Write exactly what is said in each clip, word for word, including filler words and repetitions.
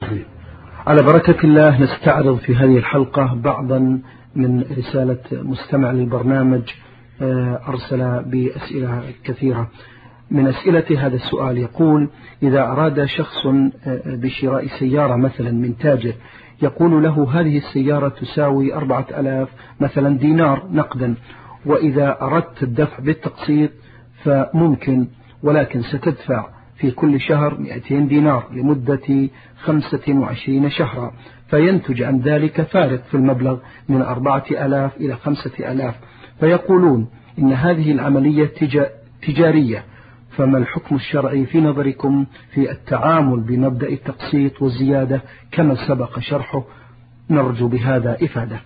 على بركة الله نستعرض في هذه الحلقة بعضا من رسالة مستمع للبرنامج أرسل بأسئلة كثيرة. من أسئلة هذا السؤال يقول: إذا أراد شخص بشراء سيارة مثلا من تاجر يقول له هذه السيارة تساوي أربعة ألاف مثلا دينار نقدا، وإذا أردت الدفع بالتقسيط فممكن، ولكن ستدفع في كل شهر مئتين دينار لمدة خمسة وعشرين شهرا، فينتج عن ذلك فارق في المبلغ من أربعة ألاف إلى خمسة ألاف، فيقولون إن هذه العملية تجارية، فما الحكم الشرعي في نظركم في التعامل بمبدأ التقسيط والزيادة كما سبق شرحه؟ نرجو بهذا إفادة.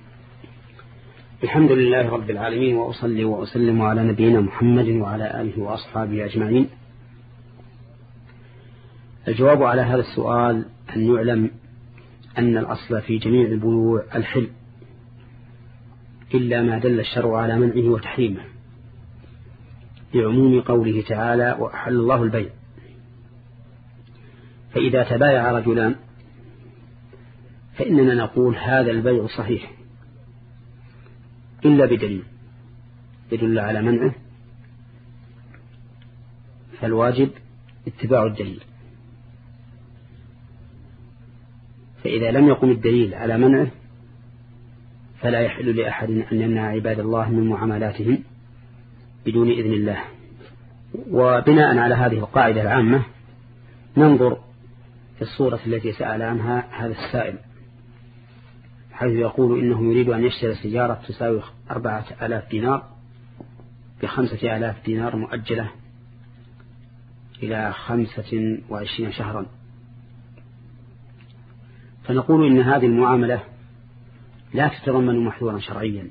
الحمد لله رب العالمين، وأصلي وأسلم على نبينا محمد وعلى آله وأصحابه أجمعين. الجواب على هذا السؤال أن يعلم أن الأصل في جميع البيوع الحل، إلا ما دل الشرع على منعه وتحريمه، لعموم قوله تعالى: وأحل الله البيع. فإذا تبايع رجلان فإننا نقول هذا البيع صحيح إلا بدليل يدل على منعه، فالواجب اتباع الدليل. فإذا لم يقم الدليل على منعه فلا يحل لأحد أن يمنع عباد الله من معاملاتهم بدون إذن الله. وبناء على هذه القاعدة العامة ننظر في الصورة التي سأل عنها هذا السائل، حيث يقول إنه يريد أن يشتري سيارة تساوي أربعة آلاف دينار بخمسة آلاف دينار مؤجلة إلى خمسة وعشرين شهرا. فنقول إن هذه المعاملة لا تتضمن محذورا شرعيا،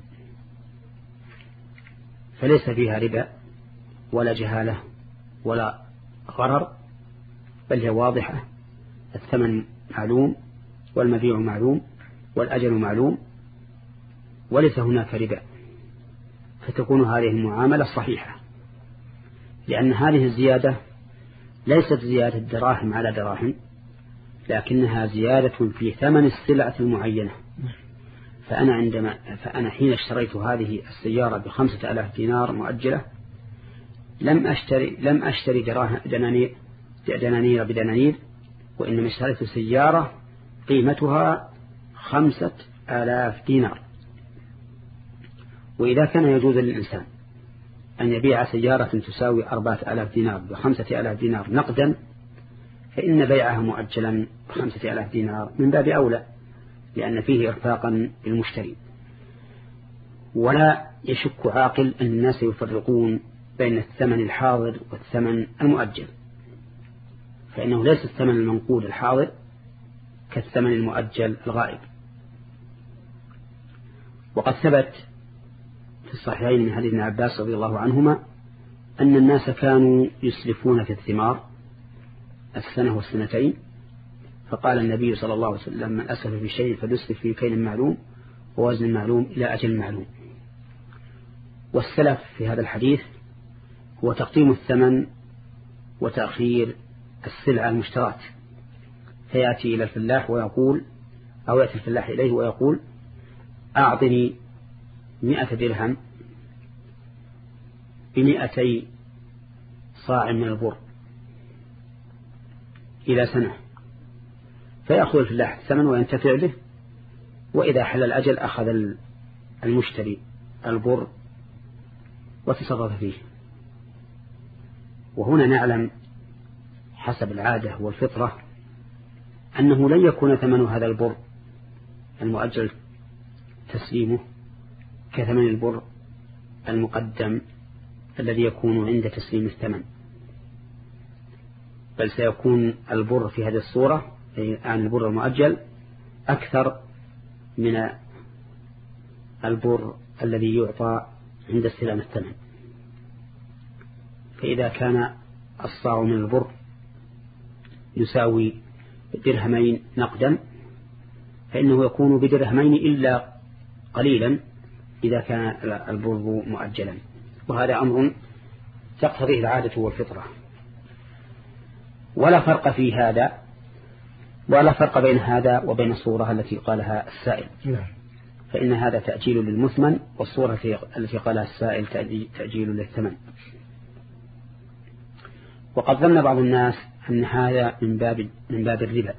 فليس فيها ربا ولا جهالة ولا غرر، بل هي واضحة، الثمن معلوم والمبيع معلوم والأجل معلوم، وليس هناك ربا، فتكون هذه المعاملة صحيحة، لأن هذه الزيادة ليست زيادة دراهم على دراهم، لكنها زيادة في ثمن السلعة المعينة. فأنا عندما فأنا حين اشتريت هذه السيارة بخمسة آلاف دينار مؤجلة لم أشتري لم أشتري دنانير دنانير بدنانير، وإنما اشتريت سيارة قيمتها خمسة آلاف دينار. وإذا كان يجوز للإنسان أن يبيع سيارة تساوي أربعة آلاف دينار بخمسة آلاف دينار نقدا، فإن بيعها مؤجلا بخمسة آلاف دينار من باب أولى، لأن فيه إرفاقا للمشتري. ولا يشك عاقل أن الناس يفرقون بين الثمن الحاضر والثمن المؤجل، فإنه ليس الثمن المنقود الحاضر كالثمن المؤجل الغائب. وقد ثبت في الصحيحين من حديث ابن عباس رضي الله عنهما أن الناس كانوا يسلفون في الثمار السنة والسنتين، فقال النبي صلى الله عليه وسلم: من أسلف في شيء فليسلف في كيل معلوم ووزن معلوم إلى أجل معلوم. والسلف في هذا الحديث هو تقديم الثمن وتأخير السلعة المشترات، فيأتي إلى الفلاح ويقول، أو يأتي الفلاح إليه ويقول: أعطني مئة درهم بمئتي صاع من البر إلى سنة، فيأخذ الفلاح الثمن وينتفع به، وإذا حل الأجل أخذ المشتري البر وتصرف فيه. وهنا نعلم حسب العادة والفطرة أنه لن يكون ثمن هذا البر المؤجل تسليمه كثمن البر المقدم الذي يكون عند تسليم الثمن، بل سيكون البر في هذه الصورة عن البر المؤجل أكثر من البر الذي يعطى عند استلام الثمن. فإذا كان الصاع من البر يساوي درهمين نقدا فإنه يكون بدرهمين إلا قليلا إذا كان البر مؤجلا، وهذا أمر تقتضيه العادة والفطرة. ولا فرق في هذا ولا فرق بين هذا وبين الصورة التي قالها السائل، فإن هذا تأجيل للمثمن، والصورة التي قالها السائل تأجيل للثمن. وقد ظن بعض الناس أن هذا من باب من باب الربا،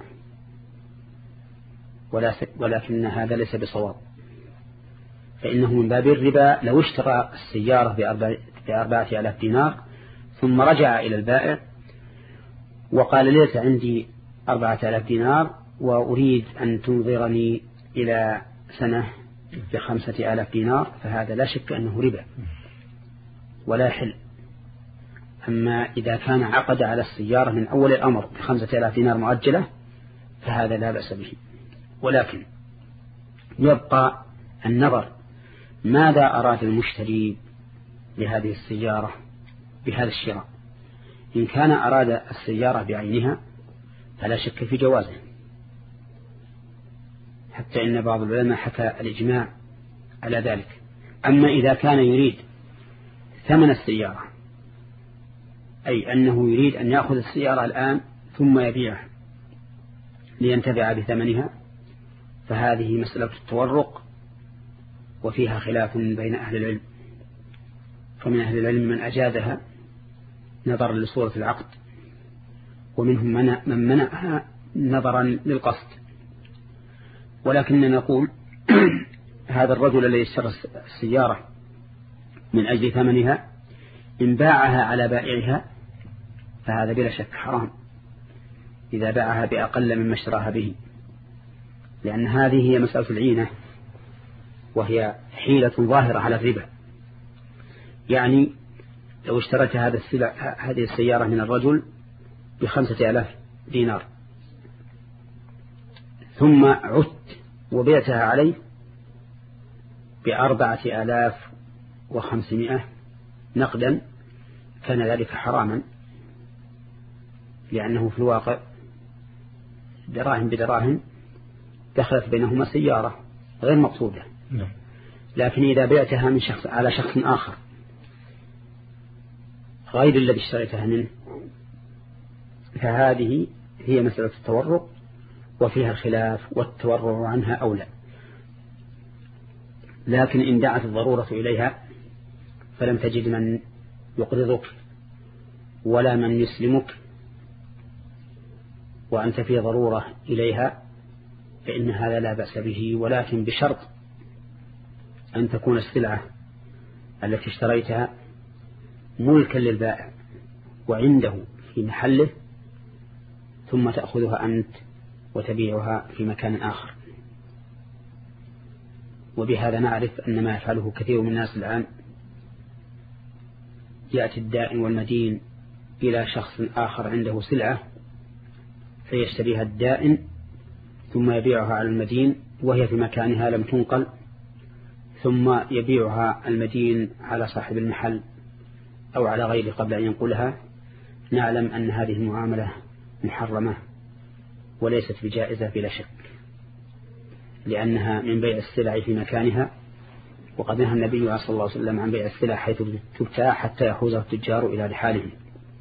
ولكن هذا ليس بصواب، فإنه من باب الربا. لو اشترى السيارة بأربعة آلاف دينار ثم رجع إلى البائع وقال ليس عندي أربعة آلاف دينار وأريد أن تنظرني إلى سنة بخمسة آلاف دينار، فهذا لا شك أنه ربا ولا يحل. أما إذا كان عقد على السيارة من أول الأمر بخمسة آلاف دينار مؤجلة فهذا لا بأس به، ولكن يبقى النظر ماذا أراد المشتري لهذه السيارة بهذا الشراء. إن كان أراد السيارة بعينها فلا شك في جوازه، حتى إن بعض العلماء حكى الإجماع على ذلك. أما إذا كان يريد ثمن السيارة، أي أنه يريد أن يأخذ السيارة الآن ثم يبيعها لينتفع بثمنها، فهذه مسألة التورق وفيها خلاف بين أهل العلم. فمن أهل العلم من أجازها نظرا لصورة العقد، ومنهم من منعها نظرا للقصد. ولكننا نقول هذا الرجل الذي اشترى السيارة من أجل ثمنها إن باعها على بائعها فهذا بلا شك حرام إذا باعها بأقل مما اشتراها به، لأن هذه هي مسألة العينة، وهي حيلة ظاهرة على الربا. يعني لو اشتريت هذا السلع هذه السيارة من الرجل بخمسة آلاف دينار ثم عدت وبيعتها عليه بأربعة آلاف وخمسمائة نقدا، كان ذلك حراما، لأنه في الواقع دراهم بدراهم دخلت بينهما سيارة غير مقصودة. لكن إذا بعتها من شخص على شخص آخر غير الذي اشتريتها منه فهذه هي مسألة التورق وفيها الخلاف، والتورع عنها أولى. لكن إن دعت الضرورة إليها فلم تجد من يقرضك ولا من يسلمك وأنت في ضرورة إليها فإن هذا لا بأس به، ولكن بشرط أن تكون السلعة التي اشتريتها ملكا للبائع وعنده في محله، ثم تأخذها أنت وتبيعها في مكان آخر. وبهذا نعرف أن ما يفعله كثير من الناس الآن، يأتي الدائن والمدين إلى شخص آخر عنده سلعة فيشتريها الدائن ثم يبيعها على المدين وهي في مكانها لم تنقل، ثم يبيعها المدين على صاحب المحل أو على غيره قبل أن ينقلها. نعلم أن هذه المعاملة محرمة وليست بجائزة بلا شك، لأنها من بيع السلع في مكانها، وقد نهى النبي صلى الله عليه وسلم عن بيع السلع حيث تبتاع حتى يحوزها التجار إلى رحالهم،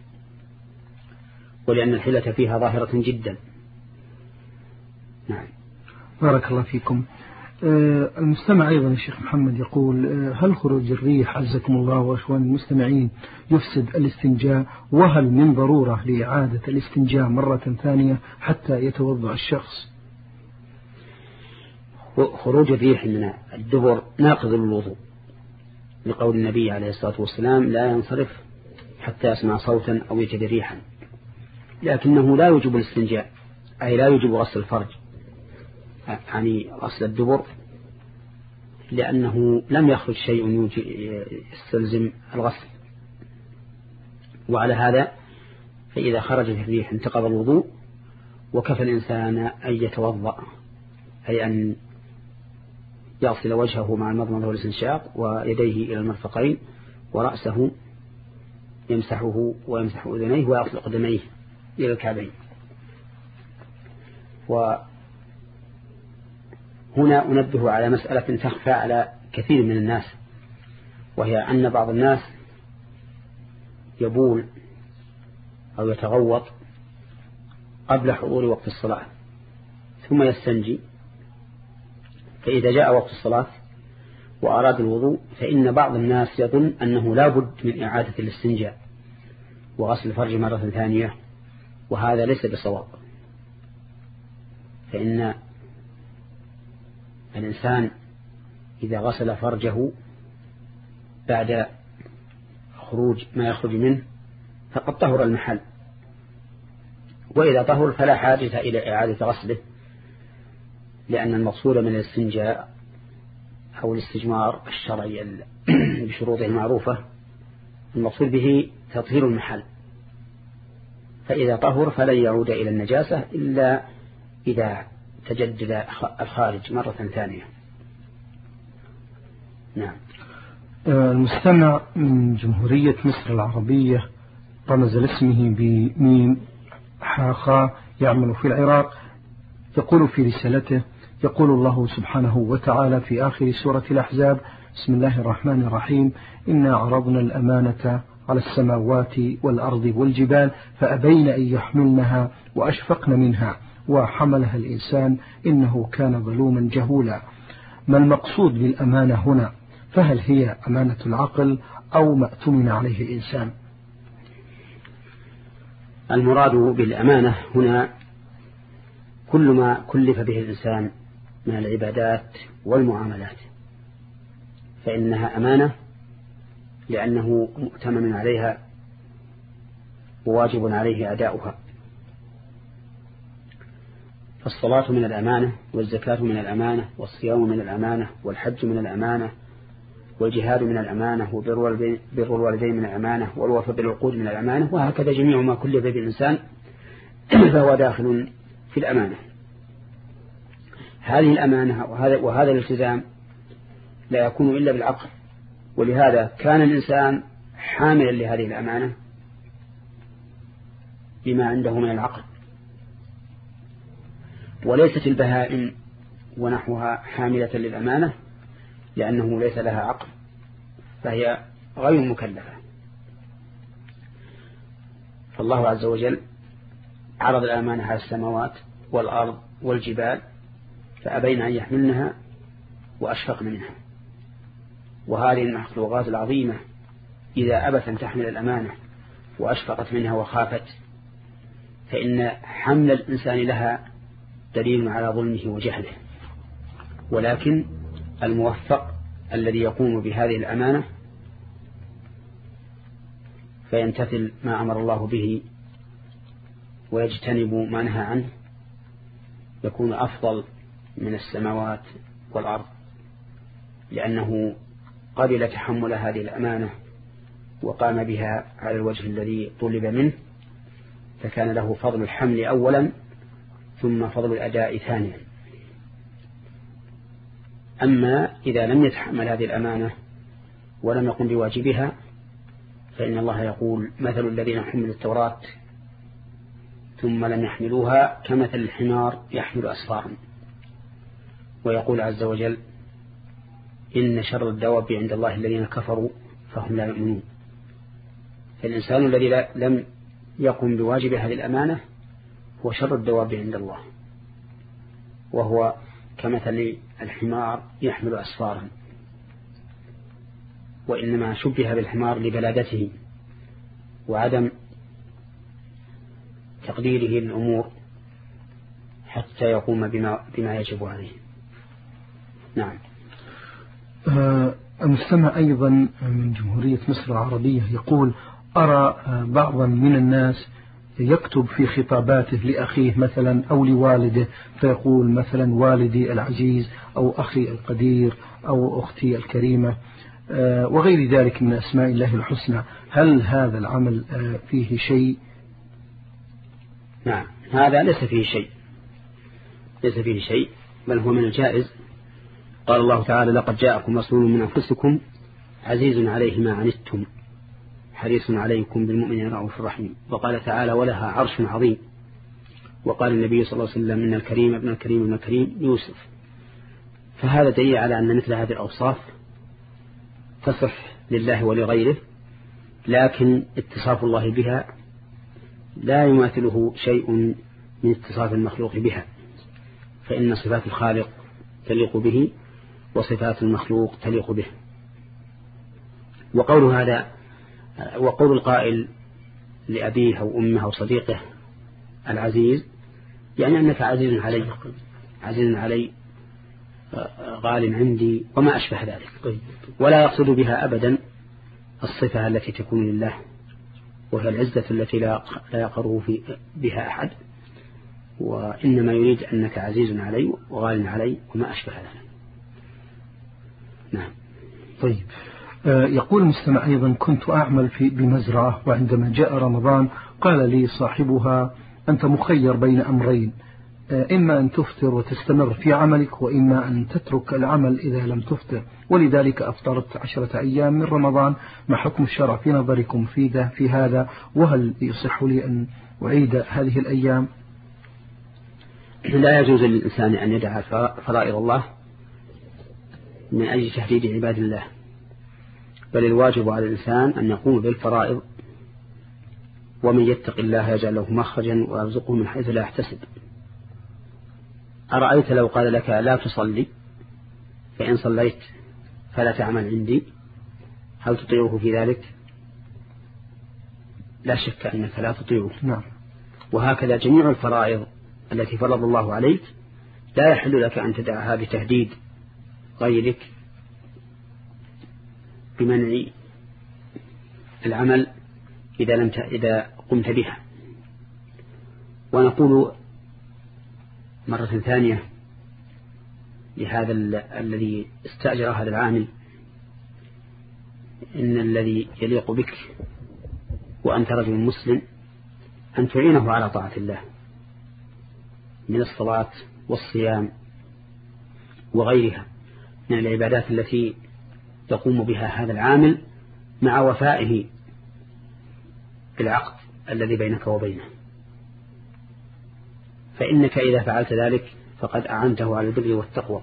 ولأن الحيلة فيها ظاهرة جدا. نعم. بارك الله فيكم. آه المستمع أيضا الشيخ محمد يقول آه هل خروج الريح عزكم الله وأخوان المستمعين يفسد الاستنجاء، وهل من ضرورة لإعادة الاستنجاء مرة ثانية حتى يتوضأ الشخص؟ خروج الريح من الدبر ناقض للوضوء، لقول النبي عليه الصلاة والسلام لا ينصرف حتى يسمع صوتا أو يجد ريحا، لكنه لا يجب الاستنجاء، أي لا يجب غسل الفرج يعني غسل الدبر، لأنه لم يخرج شيء يستلزم الغسل. وعلى هذا فإذا خرجت الريح انتقض الوضوء، وكفى الإنسان أن يتوضأ، أي أن يغسل وجهه مع المضمضة والاستنشاق ويديه إلى المرفقين ورأسه يمسحه ويمسح أذنيه ويغسل قدميه إلى الكعبين. وهنا أنبه على مسألة تخفى على كثير من الناس، وهي أن بعض الناس يبول أو يتغوط قبل حضور وقت الصلاة، ثم يستنجي، فإذا جاء وقت الصلاة وأراد الوضوء فإن بعض الناس يظن أنه لا بد من إعادة الاستنجاء وغسل الفرج مرة ثانية، وهذا ليس بصواب. فإن الإنسان إذا غسل فرجه بعد خروج ما يخرج منه فقد طهر المحل، وإذا طهر فلا حاجة إلى إعادة غسله، لأن المقصود من الاستنجاء أو الاستجمار الشرعي بشروطه المعروفة المقصود به تطهير المحل، فإذا طهر فلن يعود إلى النجاسة إلا إذا تجدد الخارج مرة ثانية. نعم. المستمع من جمهورية مصر العربية رمز لاسمه بميم حاخا يعمل في العراق، يقول في رسالته: يقول الله سبحانه وتعالى في آخر سورة الأحزاب: بسم الله الرحمن الرحيم: إنا عرضنا الأمانة على السماوات والأرض والجبال فأبين أن يحملنها وأشفقن منها وحملها الإنسان إنه كان ظلوما جهولا. ما المقصود بالأمانة هنا؟ فهل هي أمانة العقل أو ما اؤتمن عليه الإنسان؟ المراد بالأمانة هنا كل ما كلف به الإنسان من العبادات والمعاملات، فإنها أمانة لأنه مؤتمن عليها وواجب عليه أداؤها. فالصلاة من الأمانة، والزكاة من الأمانة، والصيام من الأمانة، والحج من الأمانة، والجهاد من الأمانة، وبر الوالدين من الأمانة، والوفاء بالعقود من الأمانة، وهكذا جميع ما كلف به الإنسان فهو داخل في الأمانة. هذه الأمانة وهذا, وهذا الالتزام لا يكون إلا بالعقل، ولهذا كان الإنسان حاملا لهذه الأمانة بما عنده من العقل، وليست البهائم ونحوها حاملة للأمانة لأنه ليس لها عقل فهي غير مكلفة. فالله عز وجل عرض الأمانة على السماوات والأرض والجبال فأبين أن يحملنها وأشفقن منها، وهذه المخلوقات العظيمة إذا أبت أن تحمل الأمانة وأشفقت منها وخافت فإن حمل الإنسان لها دليل على ظلمه وجهله، ولكن الموفق الذي يقوم بهذه الأمانة فيمتثل ما أمر الله به ويجتنب ما نهى عنه يكون أفضل من السماوات والأرض، لأنه قبل تحمل هذه الأمانة وقام بها على الوجه الذي طلب منه، فكان له فضل الحمل أولا ثم فضل الأداء ثانيا. أما إذا لم يتحمل هذه الأمانة ولم يقم بواجبها فإن الله يقول: مثل الذين حملوا التوراة ثم لم يحملوها كمثل الحمار يحمل أسفارا. ويقول عز وجل: إن شر الدواب عند الله الذين كفروا فهم لا يؤمنون. فالإنسان الذي لم يقم بواجب هذه الأمانة هو شر الدواب عند الله، وهو كمثل الحمار يحمل أسفارا، وإنما شبه بالحمار لبلادته وعدم تقديره للأمور حتى يقوم بما, بما يجب عليه. نعم. المستمع أيضا من جمهورية مصر العربية يقول: أرى بعضا من الناس يكتب في خطاباته لأخيه مثلا أو لوالده فيقول مثلا: والدي العزيز، أو أخي القدير، أو أختي الكريمة، وغير ذلك من أسماء الله الحسنى. هل هذا العمل فيه شيء؟ نعم، هذا ليس فيه شيء، ليس فيه شيء بل هو من الجائز. قال الله تعالى: لقد جاءكم رسول من أنفسكم عزيز عليه ما عنتم حريص عليكم بالمؤمنين رؤوف رحيم. وقال تعالى: ولها عرش عظيم. وقال النبي صلى الله عليه وسلم: إن الكريم ابن الكريم ابن الكريم يوسف. فهذا دليل على أن مثل هذه الأوصاف تصح لله ولغيره، لكن اتصاف الله بها لا يماثله شيء من اتصاف المخلوق بها، فإن صفات الخالق تليق به وصفات المخلوق تليق به. وقول هذا وقول القائل لأبيه أو أمه أو صديقه العزيز يعني أنك عزيز علي عزيز علي غال عندي وما أشبه ذلك، ولا يقصد بها أبدا الصفة التي تكون لله وهي العزة التي لا يقره بها أحد، وإنما يريد أنك عزيز علي وغال علي وما أشبه ذلك. نعم. طيب، يقول المستمع أيضا: كنت أعمل في بمزرعة، وعندما جاء رمضان قال لي صاحبها: أنت مخير بين أمرين، إما أن تفطر وتستمر في عملك، وإما أن تترك العمل إذا لم تفطر، ولذلك أفطرت عشرة أيام من رمضان. ما حكم الشرع في نظركم في, في هذا؟ وهل يصح لي أن أعيد هذه الأيام؟ لا يجوز للإنسان أن يدع فرائض الله من أجل تهديد عباد الله، بل الواجب على الإنسان أن يقوم بالفرائض، ومن يتق الله يجعل له مخرجا ويرزقه من حيث لا يحتسب. أرأيت لو قال لك لا تصلي، فإن صليت فلا تعمل عندي، هل تطيعه في ذلك؟ لا شك أنك لا تطيعه. نعم. وهكذا جميع الفرائض التي فرض الله عليك لا يحل لك أن تدعها بتهديد غيرك بمنع العمل إذا لم إذا قمت بها. ونقول مرة ثانية لهذا الذي استأجر هذا العامل: إن الذي يليق بك وأنت رجل مسلم أن تعينه على طاعة الله من الصلاة والصيام وغيرها من العبادات التي يقوم بها هذا العامل مع وفائه بالعقد الذي بينك وبينه، فإنك إذا فعلت ذلك فقد أعنته على البر والتقوى،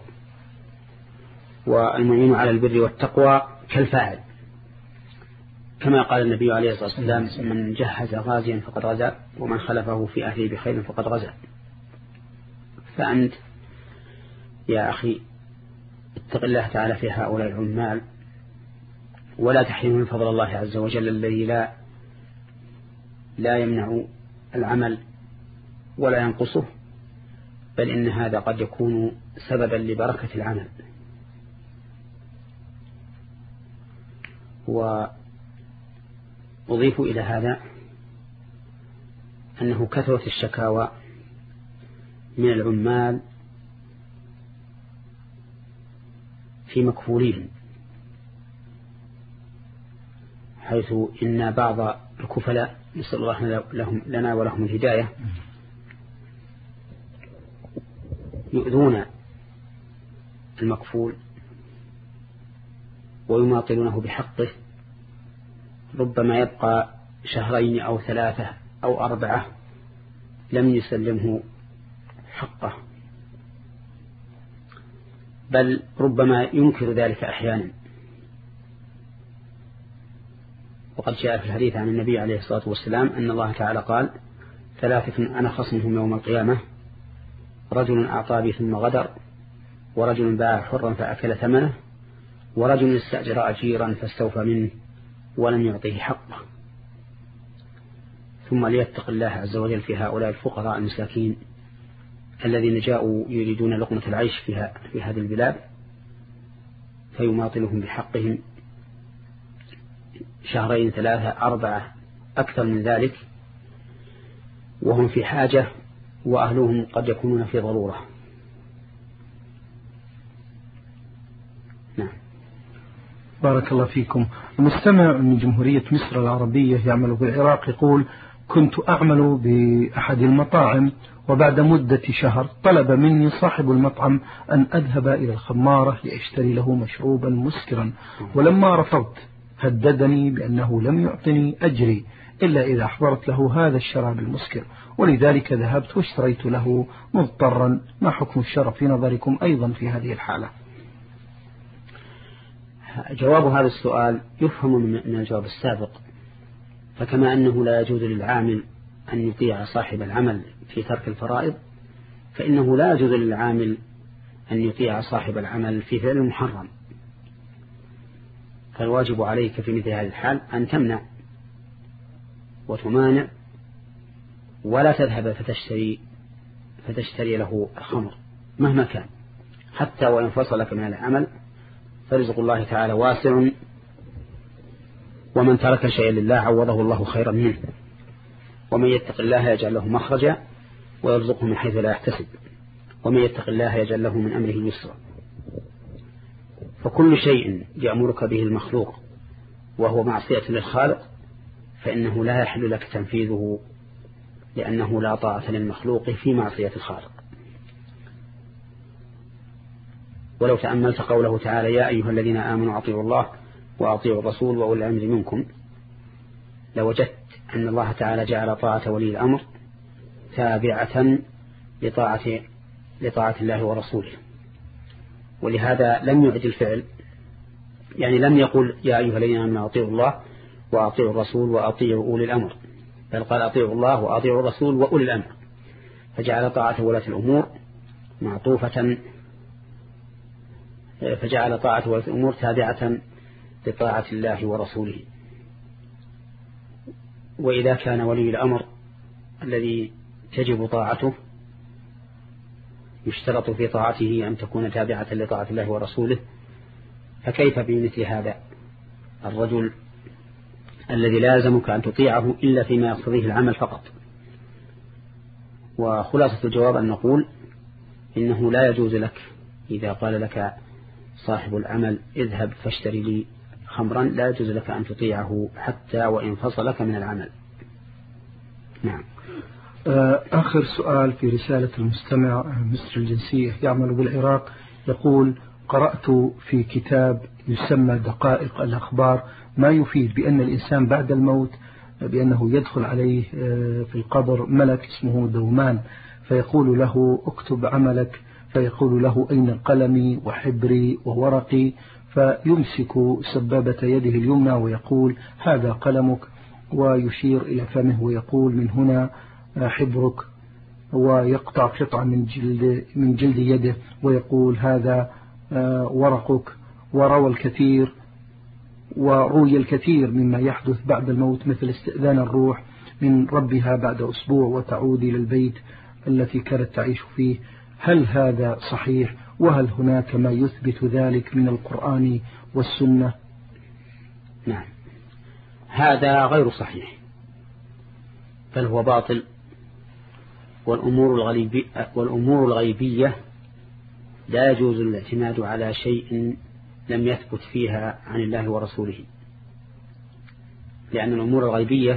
والمعين على البر والتقوى كالفاعل، كما قال النبي عليه الصلاة والسلام: من جهز غازيا فقد غزا، ومن خلفه في أهله بخير فقد غزا. فأنت يا أخي اتق الله تعالى في هؤلاء العمال، ولا تحرم من فضل الله عز وجل الذي لا لا يمنع العمل ولا ينقصه، بل إن هذا قد يكون سببا لبركة العمل. وأضيف إلى هذا أنه كثرة الشكاوى من العمال في مكفولين، حيث إن بعض الكفلاء نسأل الله لهم لنا ولهم الهداية يؤذون المكفول ويماطلونه بحقه، ربما يبقى شهرين أو ثلاثة أو أربعة لم يسلمه حقه، بل ربما ينكر ذلك أحيانا. وقد جاء في الحديث عن النبي عليه الصلاة والسلام أن الله تعالى قال: ثلاثة أنا خصمهم يوم القيامة: رجل أعطى بي ثم غدر، ورجل باع حرا فأكل ثمنه، ورجل استأجر أجيرا فاستوفى منه ولم يعطيه حقه. ثم ليتق الله عز وجل في هؤلاء الفقراء المساكين الذين جاءوا يريدون لقمة العيش فيها في هذه البلاد، فيماطلهم بحقهم شهرين ثلاثة أربعة أكثر من ذلك، وهم في حاجة وأهلهم قد يكونون في ضرورة. نعم. بارك الله فيكم. المستمع من جمهورية مصر العربية يعمل بالعراق يقول: كنت أعمل بأحد المطاعم، وبعد مدة شهر طلب مني صاحب المطعم أن أذهب إلى الخمارة لأشتري له مشروبا مسكرا، ولما رفضت هددني بأنه لم يعطني أجري إلا إذا أحضرت له هذا الشراب المسكر، ولذلك ذهبت واشتريت له مضطرا. ما حكم الشرع في نظركم أيضا في هذه الحالة؟ جواب هذا السؤال يفهم من الجواب السابق، فكما أنه لا يجوز للعامل أن يطيع صاحب العمل في ترك الفرائض، فإنه لا يجوز للعامل أن يطيع صاحب العمل في فعل محرم. فالواجب عليك في مثل هذه الحال أن تمنع وتمانع، ولا تذهب فتشتري فتشتري له الخمر مهما كان، حتى وإن فصلك من العمل، فرزق الله تعالى واسع، ومن ترك شيئا لله عوضه الله خيرا منه، ومن يتق الله يجعل له مخرجا ويرزقه من حيث لا يحتسب، ومن يتق الله يجعل له من أمره يسرا. فكل شيء يأمرك به المخلوق وهو معصية للخالق فإنه لا يحل لك تنفيذه، لأنه لا طاعة للمخلوق في معصية الخالق. ولو تأملت قوله تعالى: يا أيها الذين آمنوا أطيعوا الله وأطيعوا الرسول وأولي الأمر منكم، لوجدت أن الله تعالى جعل طاعة ولي الأمر تابعة لطاعة, لطاعة الله ورسوله، ولهذا لم يعد الفعل، يعني لم يقل يا أيها الذين آمنوا أطيعوا الله وأطيعوا الرسول وأطيعوا أولي الأمر، بل قال أطيعوا الله وأطيعوا الرسول وأولي الأمر، فجعل طاعة ولاة الأمور معطوفة فجعل طاعة ولاة الأمور تابعة لطاعة الله ورسوله. وإذا كان ولي الأمر الذي تجب طاعته يشترط في طاعته أن تكون تابعة لطاعة الله ورسوله، فكيف بمثل هذا الرجل الذي لازمك أن تطيعه إلا فيما يقتضيه العمل فقط؟ وخلاصة الجواب أن نقول إنه لا يجوز لك إذا قال لك صاحب العمل اذهب فاشتري لي خمرا، لا يجوز لك أن تطيعه حتى وإن فصلك من العمل. نعم. آخر سؤال في رسالة المستمع مصر الجنسية يعمل بالعراق، يقول: قرأت في كتاب يسمى دقائق الأخبار ما يفيد بأن الإنسان بعد الموت بأنه يدخل عليه في القبر ملك اسمه دومان، فيقول له اكتب عملك، فيقول له أين قلمي وحبري وورقي، فيمسك سبابة يده اليمنى ويقول هذا قلمك، ويشير إلى فمه ويقول من هنا حبرك، ويقطع قطعة من جلد, من جلد يده ويقول هذا ورقك. وروى الكثير وروي الكثير مما يحدث بعد الموت، مثل استئذان الروح من ربها بعد أسبوع وتعود إلى البيت التي كانت تعيش فيه. هل هذا صحيح؟ وهل هناك ما يثبت ذلك من القرآن والسنة؟ نعم، هذا غير صحيح، بل هو باطل. والأمور الغيبية, والأمور الغيبية لا يجوز الاعتماد على شيء لم يثبت فيها عن الله ورسوله، لأن الأمور الغيبية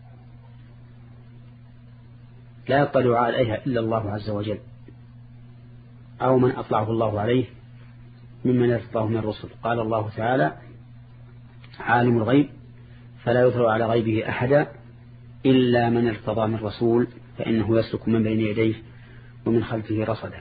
لا يطلع عليها إلا الله عز وجل أو من أطلعه الله عليه ممن يرتضاه من الرسل. قال الله تعالى: عالم الغيب فلا يظهر على غيبه أحدا إلا من ارتضى من رسول فإنه يسلك من بين يديه ومن خلفه رصدا.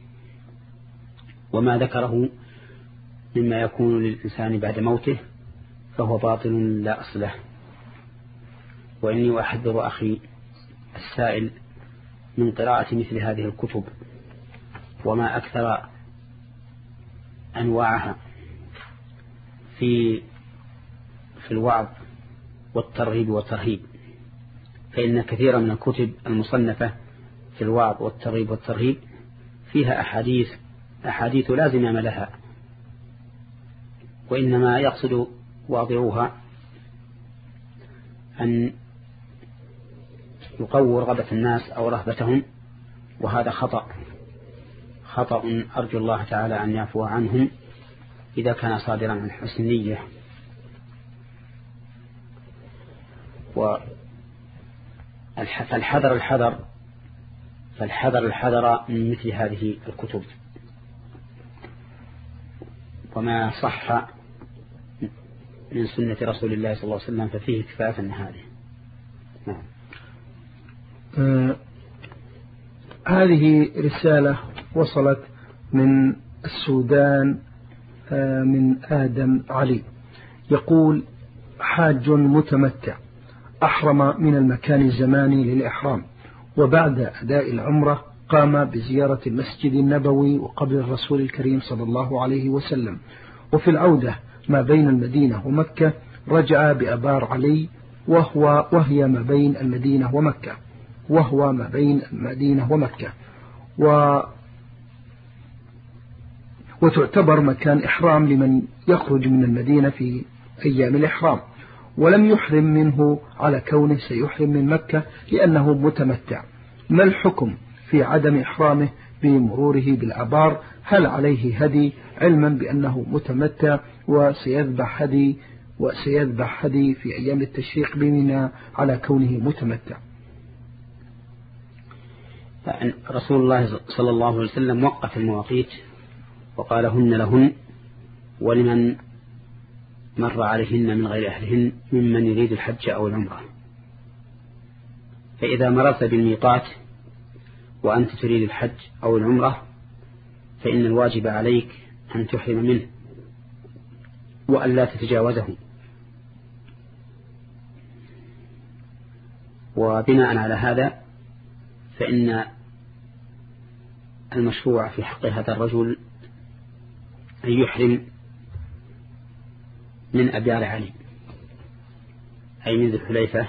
وما ذكره مما يكون للإنسان بعد موته فهو باطل لا أصل له. وإني أحذر أخي السائل من قراءة مثل هذه الكتب، وما أكثر أنواعها في في الوعظ والترغيب والترهيب، فإن كثيرا من الكتب المصنفة في الوعظ والترغيب والترهيب فيها أحاديث أحاديث لا زمام لها، وإنما يقصد واضعوها أن يقووا رغبة الناس أو رهبتهم، وهذا خطأ خطأ أرجو الله تعالى أن يعفو عنهم إذا كان صادرا عن حسن نية. فالحذر الحذر فالحذر الحذر من مثل هذه الكتب، وما صح من سنة رسول الله صلى الله عليه وسلم ففيه كفاية من هذه. نعم. آه هذه رسالة وصلت من السودان آه من آدم علي، يقول: حاج متمتع أحرم من المكان الزماني للإحرام، وبعد أداء العمرة قام بزيارة المسجد النبوي وقبر الرسول الكريم صلى الله عليه وسلم. وفي العودة ما بين المدينة ومكة رجع بأبار علي وهو وهي ما بين المدينة ومكة وهو ما بين المدينة ومكة و وتعتبر مكان إحرام لمن يخرج من المدينة في أيام الإحرام، ولم يحرم منه على كونه سيحرم من مكة لأنه متمتع. ما الحكم في عدم إحرامه بمروره بالأبار؟ هل عليه هدي علما بأنه متمتع وسيذبح هدي وسيذبح هدي في أيام التشريق بمنى على كونه متمتع؟ رسول الله صلى الله عليه وسلم وقف المواقيت وقال هن لهن ولمن مر عليهن من غير أهلهن ممن يريد الحج أو العمرة. فإذا مررت بالميقات وأنت تريد الحج أو العمرة فإن الواجب عليك أن تحرم منه وأن لا تتجاوزه. وبناء على هذا فإن المشروع في حق هذا الرجل أن يحرم من أبيار علي أي من ذي الحليفة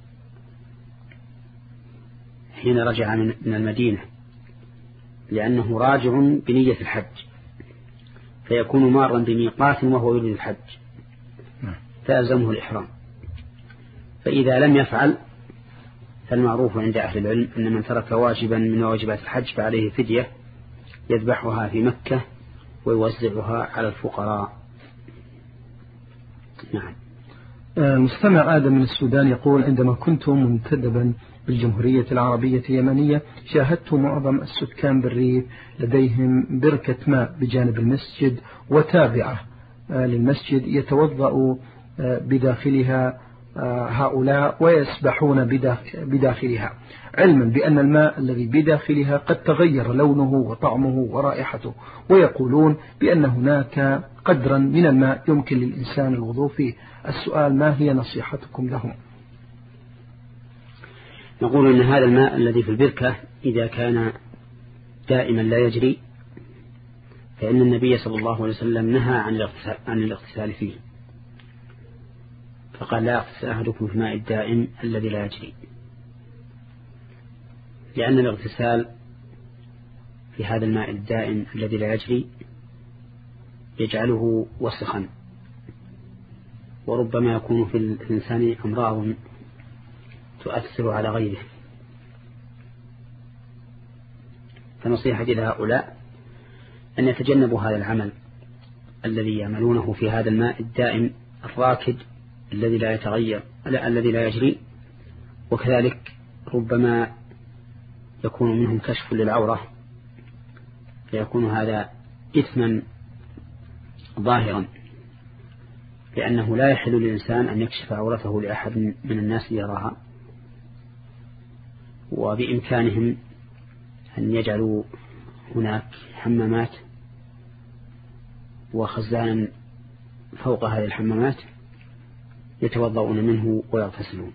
حين رجع من المدينة، لأنه راجع بنية الحج فيكون مارا بميقات وهو يريد الحج فيلزمه الإحرام. فإذا لم يفعل فالمعروف عند أهل العلم أن من ترك واجبا من واجبات الحج فعليه فدية يذبحها في مكة ويوزعها على الفقراء. نعم. مستمع آدم من السودان يقول عندما كنت منتدبا بالجمهورية العربية اليمنية شاهدت معظم السكان بالريف لديهم بركة ماء بجانب المسجد وتابعة للمسجد يتوضأ بداخلها هؤلاء ويسبحون بداخلها، علما بأن الماء الذي بداخلها قد تغير لونه وطعمه ورائحته، ويقولون بأن هناك قدرا من الماء يمكن للإنسان الوضوء فيه. السؤال: ما هي نصيحتكم لهم؟ نقول أن هذا الماء الذي في البركة إذا كان دائما لا يجري فإن النبي صلى الله عليه وسلم نهى عن الاغتسال فيه، فقال: لا يغتسل أحدكم في الماء الدائم الذي لا يجري، لأن الاغتسال في هذا الماء الدائم الذي لا يجري يجعله وسخا، وربما يكون في الإنسان أمراض تؤثر على غيره. فنصيحتي لهؤلاء أن يتجنبوا هذا العمل الذي يعملونه في هذا الماء الدائم الراكد الذي لا يتغير الذي لا يجري، وكذلك ربما يكون منهم كشف للعورة فيكون هذا إثما ظاهرا، لأنه لا يحل للإنسان أن يكشف عورته لأحد من الناس يراها، وبإمكانهم أن يجعلوا هناك حمامات وخزانا فوق هذه الحمامات يتوضؤون منه ويغتسلون.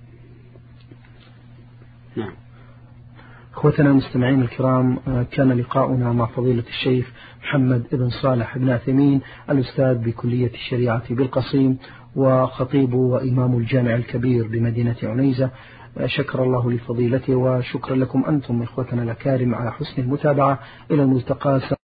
نعم. أخوتنا المستمعين الكرام، كان لقاؤنا مع فضيلة الشيخ محمد بن صالح بن عثيمين الأستاذ بكلية الشريعة بالقصيم وخطيب وإمام الجامع الكبير بمدينة عنيزة. شكر الله لفضيلته وشكرا لكم أنتم إخوتنا الأكارم على حسن المتابعة. إلى الملتقى.